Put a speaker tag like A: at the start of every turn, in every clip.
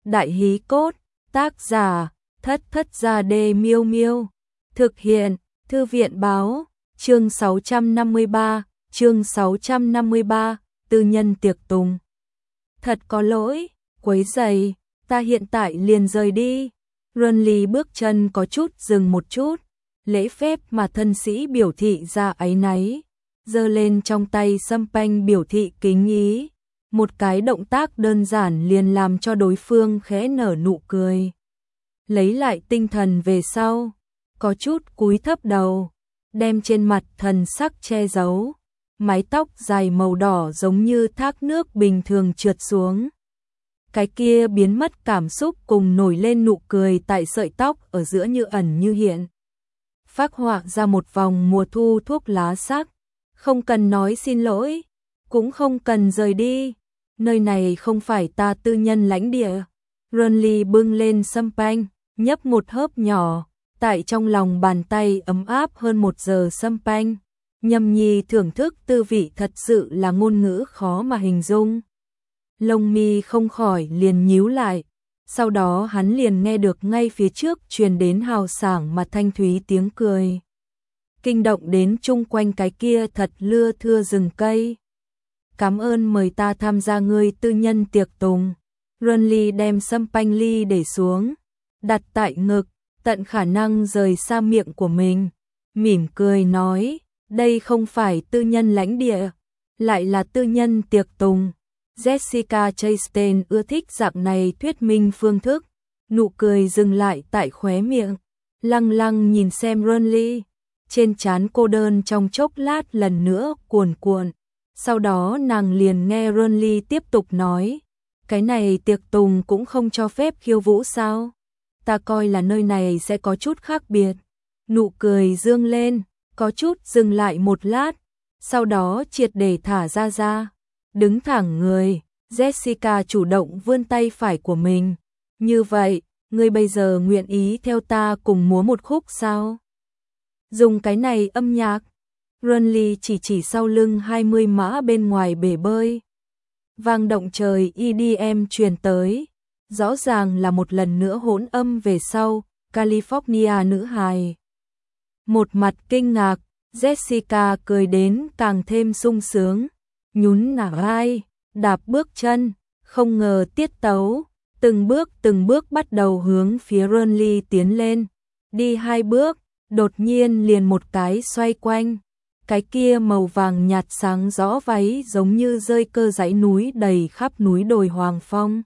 A: Đại hí cốt, tác giả, Thất Thất Gia Đê Miêu Miêu. Thực hiện, Thư viện báo, chương 653, tư nhân tiệc tùng. Thật có lỗi, quấy rầy, ta hiện tại liền rời đi. Runly bước chân có chút dừng một chút, lễ phép mà thân sĩ biểu thị ra áy náy, giơ lên trong tay sâm panh biểu thị kính ý. Một cái động tác đơn giản liền làm cho đối phương khẽ nở nụ cười. Lấy lại tinh thần về sau, có chút cúi thấp đầu, đem trên mặt thần sắc che giấu, mái tóc dài màu đỏ giống như thác nước bình thường trượt xuống. Cái kia biến mất cảm xúc cùng nổi lên nụ cười tại sợi tóc ở giữa như ẩn như hiện. Phác họa ra một vòng mùa thu thuốc lá sắc, không cần nói xin lỗi, cũng không cần rời đi. Nơi này không phải ta tư nhân lãnh địa. Runly bưng lên sâm panh, nhấp một hớp nhỏ, tại trong lòng bàn tay ấm áp hơn 1 giờ sâm panh. Nhâm nhi thưởng thức tư vị thật sự là ngôn ngữ khó mà hình dung. Lông mi không khỏi liền nhíu lại, sau đó hắn liền nghe được ngay phía trước truyền đến hào sảng mà thanh thúy tiếng cười. Kinh động đến chung quanh cái kia thật lưa thưa rừng cây. Cảm ơn mời ta tham gia ngươi tư nhân tiệc tùng. Runly đem sâm panh ly để xuống, đặt tại ngực, tận khả năng rời xa miệng của mình. Mỉm cười nói, đây không phải tư nhân lãnh địa, lại là tư nhân tiệc tùng. Jessica Chastain ưa thích dạng này thuyết minh phương thức. Nụ cười dừng lại tại khóe miệng, lăng lăng nhìn xem Runly. Trên trán cô đơn trong chốc lát lần nữa cuồn cuộn. Sau đó nàng liền nghe Runly tiếp tục nói, cái này tiệc tùng cũng không cho phép khiêu vũ sao? Ta coi là nơi này sẽ có chút khác biệt. Nụ cười dương lên, có chút dừng lại một lát, sau đó triệt để thả ra. Đứng thẳng người, Jessica chủ động vươn tay phải của mình. Như vậy, ngươi bây giờ nguyện ý theo ta cùng múa một khúc sao? Dùng cái này âm nhạc. Runly chỉ sau lưng 20 mã bên ngoài bể bơi. Vang động trời EDM truyền tới, rõ ràng là một lần nữa hỗn âm về sau, California nữ hài. Một mặt kinh ngạc, Jessica cười đến càng thêm sung sướng, nhún nhả vai, đạp bước chân, không ngờ tiết tấu, từng bước bắt đầu hướng phía Runly tiến lên. Đi 2 bước, đột nhiên liền một cái xoay quanh. Cái kia màu vàng nhạt sáng rõ váy giống như rơi cơ dãy núi đầy khắp núi đồi Hoàng Phong.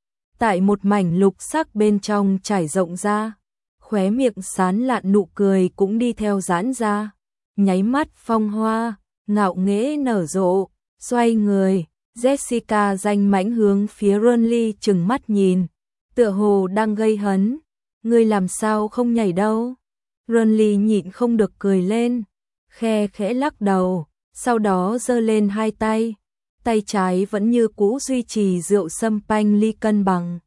A: Tại một mảnh lục sắc bên trong trải rộng ra, khóe miệng sán lạn nụ cười cũng đi theo giãn ra. Nháy mắt phong hoa, ngạo nghễ nở rộ, xoay người, Jessica danh mãnh hướng phía Runly trừng mắt nhìn, tựa hồ đang gây hấn. Ngươi làm sao không nhảy đâu? Runly nhịn không được cười lên, khẽ lắc đầu, sau đó giơ lên 2 tay, tay trái vẫn như cũ duy trì rượu sâm panh ly cân bằng.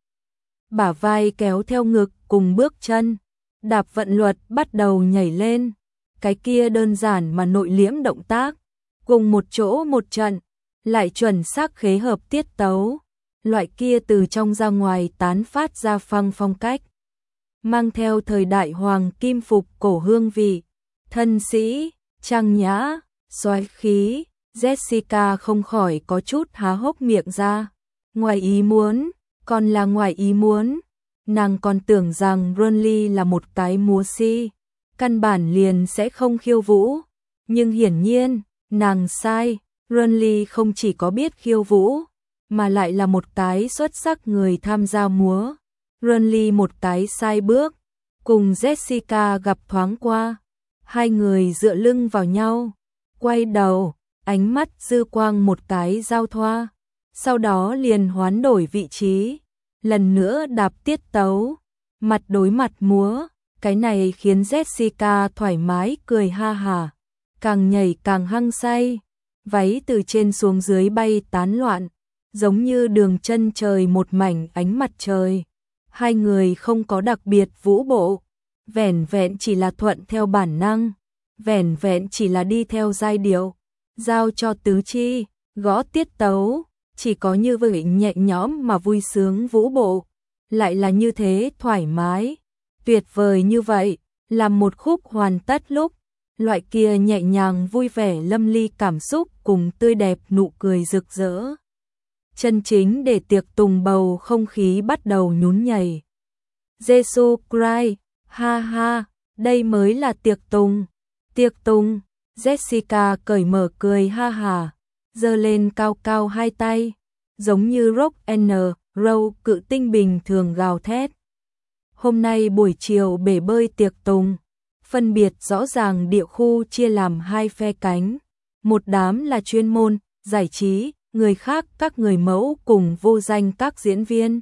A: Bả vai kéo theo ngực cùng bước chân, đạp vận luật bắt đầu nhảy lên. Cái kia đơn giản mà nội liễm động tác, cùng một chỗ một trận, lại chuẩn xác khế hợp tiết tấu. Loại kia từ trong ra ngoài tán phát ra phong cách, mang theo thời đại hoàng kim phục cổ hương vị, thân sĩ, trang nhã, soái khí. Jessica không khỏi có chút há hốc miệng ra. Ngoài ý muốn, còn là ngoài ý muốn. Nàng còn tưởng rằng Runly là một cái múa si, căn bản liền sẽ không khiêu vũ. Nhưng hiển nhiên, nàng sai. Runly không chỉ có biết khiêu vũ, mà lại là một cái xuất sắc người tham gia múa. Runly một cái sai bước, cùng Jessica gặp thoáng qua. Hai người dựa lưng vào nhau, quay đầu, ánh mắt dư quang một cái giao thoa, sau đó liền hoán đổi vị trí, lần nữa đạp tiết tấu, mặt đối mặt múa. Cái này khiến Jessica thoải mái cười ha hả, càng nhảy càng hăng say, váy từ trên xuống dưới bay tán loạn, giống như đường chân trời một mảnh ánh mặt trời. Hai người không có đặc biệt vũ bộ, vẻn vẹn chỉ là thuận theo bản năng, vẻn vẹn chỉ là đi theo giai điệu, giao cho tứ chi, gõ tiết tấu, chỉ có như vậy nhẹ nhõm mà vui sướng vũ bộ, lại là như thế thoải mái, tuyệt vời như vậy, làm một khúc hoàn tất lúc, loại kia nhẹ nhàng vui vẻ lâm ly cảm xúc cùng tươi đẹp nụ cười rực rỡ. Chân chính để tiệc tùng bầu không khí bắt đầu nhún nhảy. Jesus Christ, ha ha, đây mới là tiệc tùng. Tiệc tùng, Jessica cởi mở cười ha hà, giơ lên cao cao hai tay, giống như rock and roll cự tinh bình thường gào thét. Hôm nay buổi chiều bể bơi tiệc tùng, phân biệt rõ ràng địa khu chia làm hai phe cánh, một đám là chuyên môn, giải trí, người khác các người mẫu cùng vô danh các diễn viên.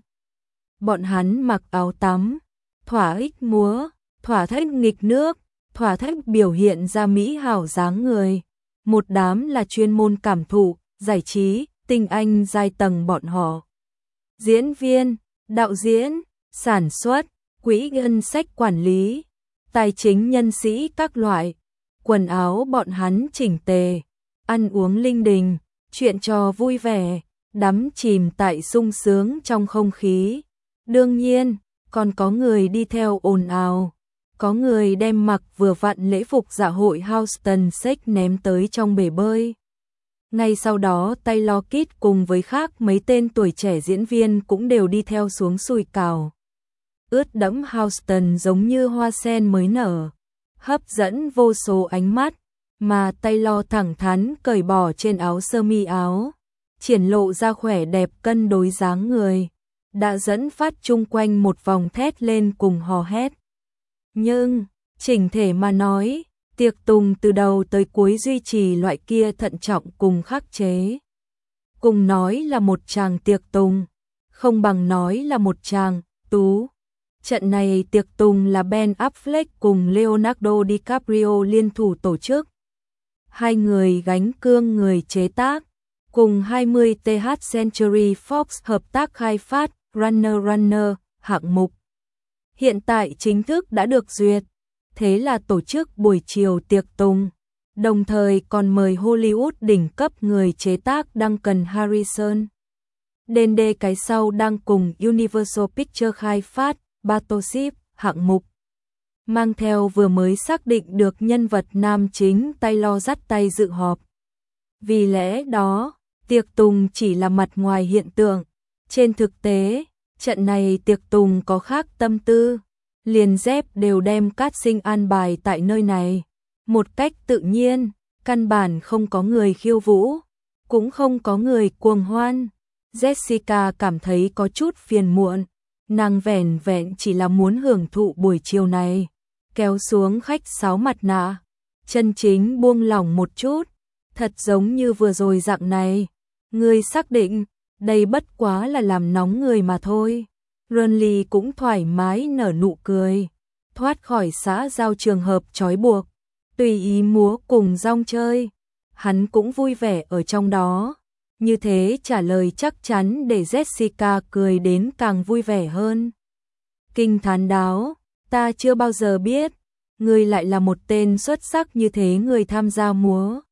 A: Bọn hắn mặc áo tắm, thỏa thích múa, thỏa thích nghịch nước, thỏa thích biểu hiện ra mỹ hảo dáng người. Một đám là chuyên môn cảm thụ, giải trí, tinh anh giai tầng bọn họ. Diễn viên, đạo diễn, sản xuất, quỹ ngân sách quản lý, tài chính nhân sĩ các loại, quần áo bọn hắn chỉnh tề, ăn uống linh đình, chuyện trò vui vẻ, đắm chìm tại sung sướng trong không khí. Đương nhiên, còn có người đi theo ồn ào, có người đem mặc vừa vặn lễ phục dạ hội Houston Shake ném tới trong bể bơi. Ngay sau đó Taylor Kitsch cùng với khác mấy tên tuổi trẻ diễn viên cũng đều đi theo xuống sùi cào. Ướt đẫm Houston giống như hoa sen mới nở, hấp dẫn vô số ánh mắt, mà Taylor thẳng thắn cởi bỏ trên áo sơ mi áo, triển lộ ra khỏe đẹp cân đối dáng người, đã dẫn phát chung quanh một vòng thét lên cùng hò hét. Nhưng, chỉnh thể mà nói, tiệc tùng từ đầu tới cuối duy trì loại kia thận trọng cùng khắc chế. Cùng nói là một tràng tiệc tùng, không bằng nói là một tràng tú. Trận này tiệc tùng là Ben Affleck cùng Leonardo DiCaprio liên thủ tổ chức. Hai người gánh cương người chế tác, cùng 20th Century Fox hợp tác khai phát Runner hạng mục. Hiện tại chính thức đã được duyệt, thế là tổ chức buổi chiều tiệc tùng, đồng thời còn mời Hollywood đỉnh cấp người chế tác Duncan Harrison. Đền đê cái sau đang cùng Universal Pictures khai phát Battleship hạng mục, mang theo vừa mới xác định được nhân vật nam chính Taylor dắt tay dự họp. Vì lẽ đó, tiệc tùng chỉ là mặt ngoài hiện tượng, trên thực tế, trận này tiệc tùng có khác tâm tư, liền dép đều đem casting an bài tại nơi này, một cách tự nhiên, căn bản không có người khiêu vũ, cũng không có người cuồng hoan. Jessica cảm thấy có chút phiền muộn, nàng vẻn vẹn chỉ là muốn hưởng thụ buổi chiều này, kéo xuống khách sáo mặt nạ, chân chính buông lỏng một chút, thật giống như vừa rồi dạng này, người xác định, đây bất quá là làm nóng người mà thôi. Ronly cũng thoải mái nở nụ cười, thoát khỏi xã giao trường hợp trói buộc, tùy ý múa cùng rong chơi, hắn cũng vui vẻ ở trong đó. Như thế trả lời chắc chắn để Jessica cười đến càng vui vẻ hơn. Kinh thán đáo, ta chưa bao giờ biết, ngươi lại là một tên xuất sắc như thế người tham gia múa.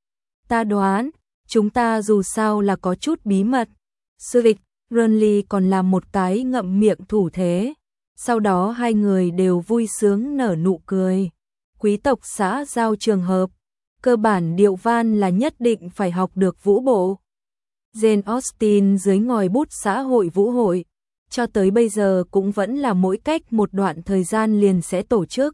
A: Ta đoán, chúng ta dù sao là có chút bí mật. Civic, Ronly còn làm một cái ngậm miệng thủ thế. Sau đó hai người đều vui sướng nở nụ cười. Quý tộc xã giao trường hợp, cơ bản điệu van là nhất định phải học được vũ bộ. Jane Austen dưới ngòi bút xã hội vũ hội, cho tới bây giờ cũng vẫn là mỗi cách một đoạn thời gian liền sẽ tổ chức.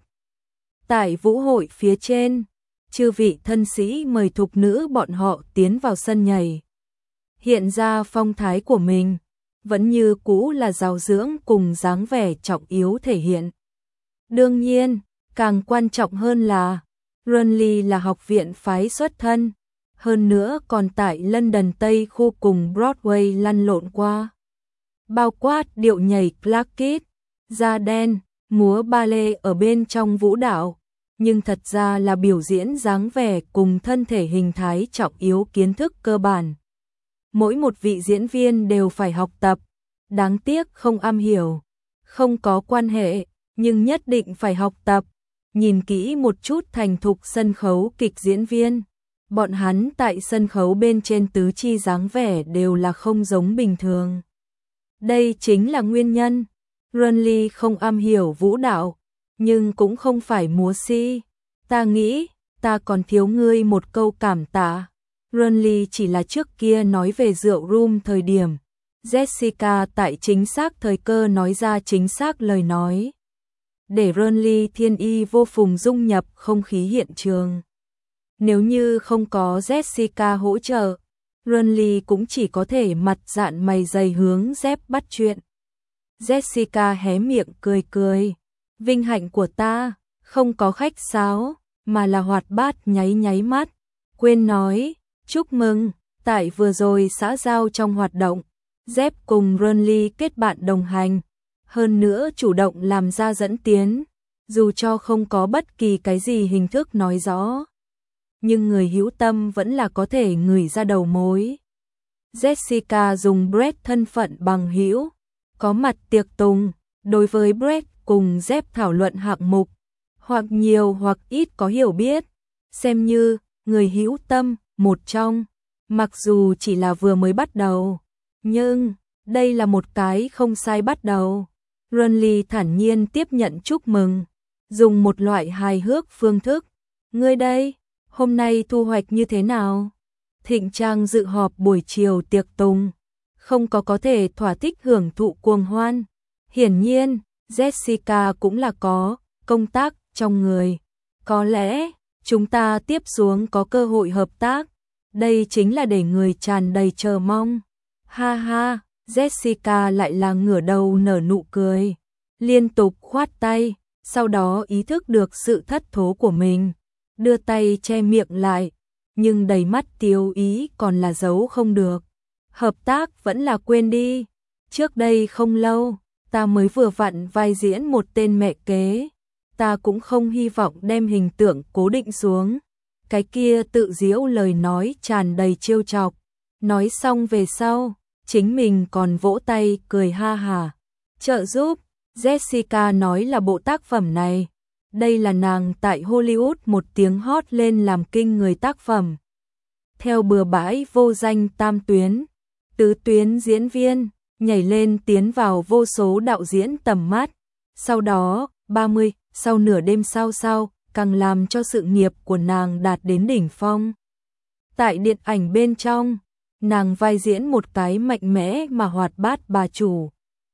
A: Tại vũ hội phía trên, chư vị thân sĩ mời thục nữ bọn họ tiến vào sân nhảy. Hiện ra phong thái của mình, vẫn như cũ là giáo dưỡng cùng dáng vẻ trọng yếu thể hiện. Đương nhiên, càng quan trọng hơn là, Ronly là học viện phái xuất thân, hơn nữa còn tại London Tây khu cùng Broadway lăn lộn qua. Bao quát điệu nhảy classic, da đen, múa ballet ở bên trong vũ đạo, nhưng thật ra là biểu diễn dáng vẻ cùng thân thể hình thái trọng yếu kiến thức cơ bản. Mỗi một vị diễn viên đều phải học tập, đáng tiếc không am hiểu, không có quan hệ, nhưng nhất định phải học tập. Nhìn kỹ một chút thành thục sân khấu kịch diễn viên, bọn hắn tại sân khấu bên trên tứ chi dáng vẻ đều là không giống bình thường. Đây chính là nguyên nhân Renly không am hiểu vũ đạo, nhưng cũng không phải múa si. Ta nghĩ, ta còn thiếu ngươi một câu cảm tạ. Renly chỉ là trước kia nói về rượu rum thời điểm. Jessica tại chính xác thời cơ nói ra chính xác lời nói. Để Renly thiên y vô phùng dung nhập không khí hiện trường. Nếu như không có Jessica hỗ trợ, Renly cũng chỉ có thể mặt dạn mày dày hướng Dép bắt chuyện. Jessica hé miệng cười cười. Vinh hạnh của ta, không có khách sáo, mà là hoạt bát nháy nháy mắt. Quên nói, chúc mừng, tại vừa rồi xã giao trong hoạt động, Dép cùng Renly kết bạn đồng hành. Hơn nữa chủ động làm ra dẫn tiến, dù cho không có bất kỳ cái gì hình thức nói rõ. Nhưng người hữu tâm vẫn là có thể ngửi ra đầu mối. Jessica dùng Brett thân phận bằng hữu, có mặt tiệc tùng, đối với Brett cùng Dép thảo luận hạng mục, hoặc nhiều hoặc ít có hiểu biết, xem như người hữu tâm một trong, mặc dù chỉ là vừa mới bắt đầu, nhưng đây là một cái không sai bắt đầu. Renly thản nhiên tiếp nhận chúc mừng, dùng một loại hài hước phương thức. Ngươi đây, hôm nay thu hoạch như thế nào? Thịnh Trang dự họp buổi chiều tiệc tùng, không có thể thỏa thích hưởng thụ cuồng hoan. Hiển nhiên, Jessica cũng là có công tác trong người. Có lẽ, chúng ta tiếp xuống có cơ hội hợp tác. Đây chính là để người tràn đầy chờ mong. Ha ha, Jessica lại là ngửa đầu nở nụ cười, liên tục khoát tay, sau đó ý thức được sự thất thố của mình, đưa tay che miệng lại, nhưng đầy mắt tiêu ý còn là giấu không được. Hợp tác vẫn là quên đi, trước đây không lâu, ta mới vừa vặn vai diễn một tên mẹ kế, ta cũng không hy vọng đem hình tượng cố định xuống. Cái kia tự giễu lời nói tràn đầy trêu chọc, nói xong về sau, chính mình còn vỗ tay cười ha hả. Trợ giúp, Jessica nói là bộ tác phẩm này, đây là nàng tại Hollywood một tiếng hót lên làm kinh người tác phẩm. Theo bừa bãi vô danh tam tuyến, tứ tuyến diễn viên, nhảy lên tiến vào vô số đạo diễn tầm mắt. Sau đó, 30, sau nửa đêm sau, càng làm cho sự nghiệp của nàng đạt đến đỉnh phong. Tại điện ảnh bên trong, nàng vai diễn một cái mạnh mẽ mà hoạt bát bà chủ.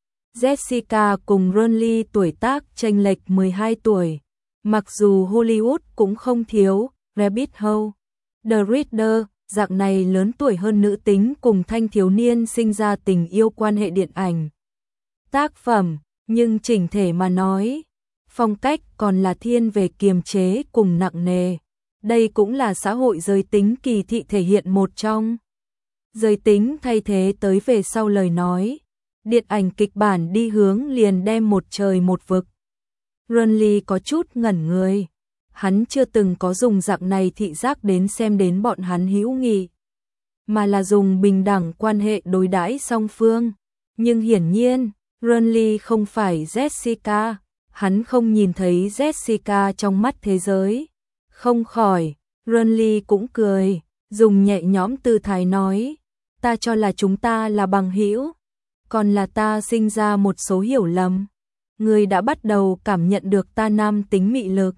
A: Jessica cùng Renly tuổi tác chênh lệch 12 tuổi, mặc dù Hollywood cũng không thiếu Rabbit Hole, The Reader, dạng này lớn tuổi hơn nữ tính cùng thanh thiếu niên sinh ra tình yêu quan hệ điện ảnh. Tác phẩm, nhưng chỉnh thể mà nói, phong cách còn là thiên về kiềm chế cùng nặng nề. Đây cũng là xã hội giới tính kỳ thị thể hiện một trong. Giới tính thay thế tới về sau lời nói. Điện ảnh kịch bản đi hướng liền đem một trời một vực. Renly có chút ngẩn người. Hắn chưa từng có dùng dạng này thị giác đến xem đến bọn hắn hữu nghị, mà là dùng bình đẳng quan hệ đối đãi song phương. Nhưng hiển nhiên, Renly không phải Jessica. Hắn không nhìn thấy Jessica trong mắt thế giới. Không khỏi, Renly cũng cười, dùng nhẹ nhõm tư thái nói, ta cho là chúng ta là bằng hữu, còn là ta sinh ra một số hiểu lầm. Ngươi đã bắt đầu cảm nhận được ta nam tính mị lực.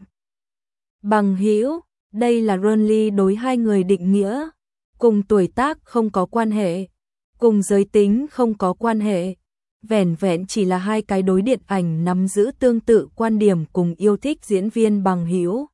A: Bằng hữu, đây là Renly đối hai người định nghĩa, cùng tuổi tác không có quan hệ, cùng giới tính không có quan hệ. Vẻn vẹn chỉ là hai cái đối điện ảnh nắm giữ tương tự quan điểm cùng yêu thích diễn viên bằng hữu.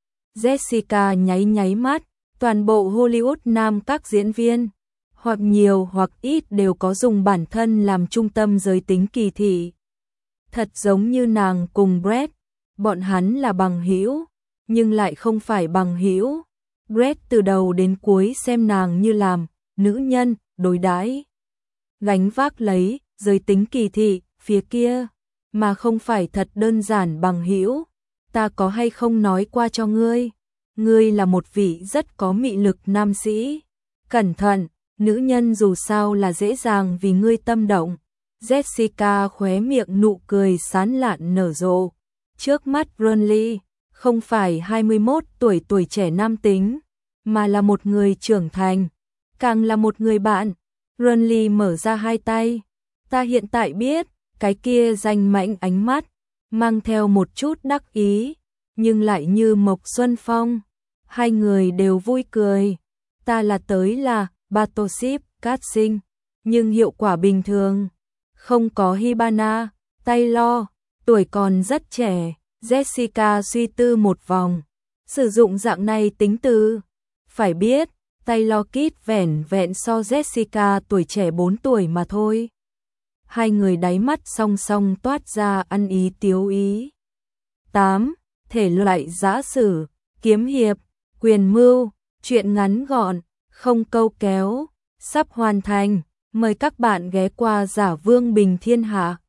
A: Jessica nháy nháy mắt, toàn bộ Hollywood nam các diễn viên, hoặc nhiều hoặc ít đều có dùng bản thân làm trung tâm giới tính kỳ thị. Thật giống như nàng cùng Brett, bọn hắn là bằng hữu, nhưng lại không phải bằng hữu. Brett từ đầu đến cuối xem nàng như làm nữ nhân đối đãi, gánh vác lấy giới tính kỳ thị phía kia, mà không phải thật đơn giản bằng hữu. Ta có hay không nói qua cho ngươi, ngươi là một vị rất có mị lực nam sĩ. Cẩn thận, nữ nhân dù sao là dễ dàng vì ngươi tâm động. Jessica khóe miệng nụ cười sán lạn nở rộ. Trước mắt Renly, không phải 21 tuổi trẻ nam tính, mà là một người trưởng thành, càng là một người bạn. Renly mở ra hai tay. Ta hiện tại biết, cái kia danh mãnh ánh mắt, mang theo một chút đắc ý, nhưng lại như Mộc Xuân Phong. Hai người đều vui cười. Ta là tới là Battleship Casting, nhưng hiệu quả bình thường. Không có Hibana, Taylor, tuổi còn rất trẻ. Jessica suy tư một vòng. Sử dụng dạng này tính từ. Phải biết, Taylor Kitsch vẻn vẹn so Jessica tuổi trẻ 4 tuổi mà thôi. Hai người đáy mắt song song toát ra ăn ý tiếu ý. 8. Thể loại giã sử, kiếm hiệp, quyền mưu, truyện ngắn gọn, không câu kéo, sắp hoàn thành. Mời các bạn ghé qua Giả Vương Bình Thiên Hạ.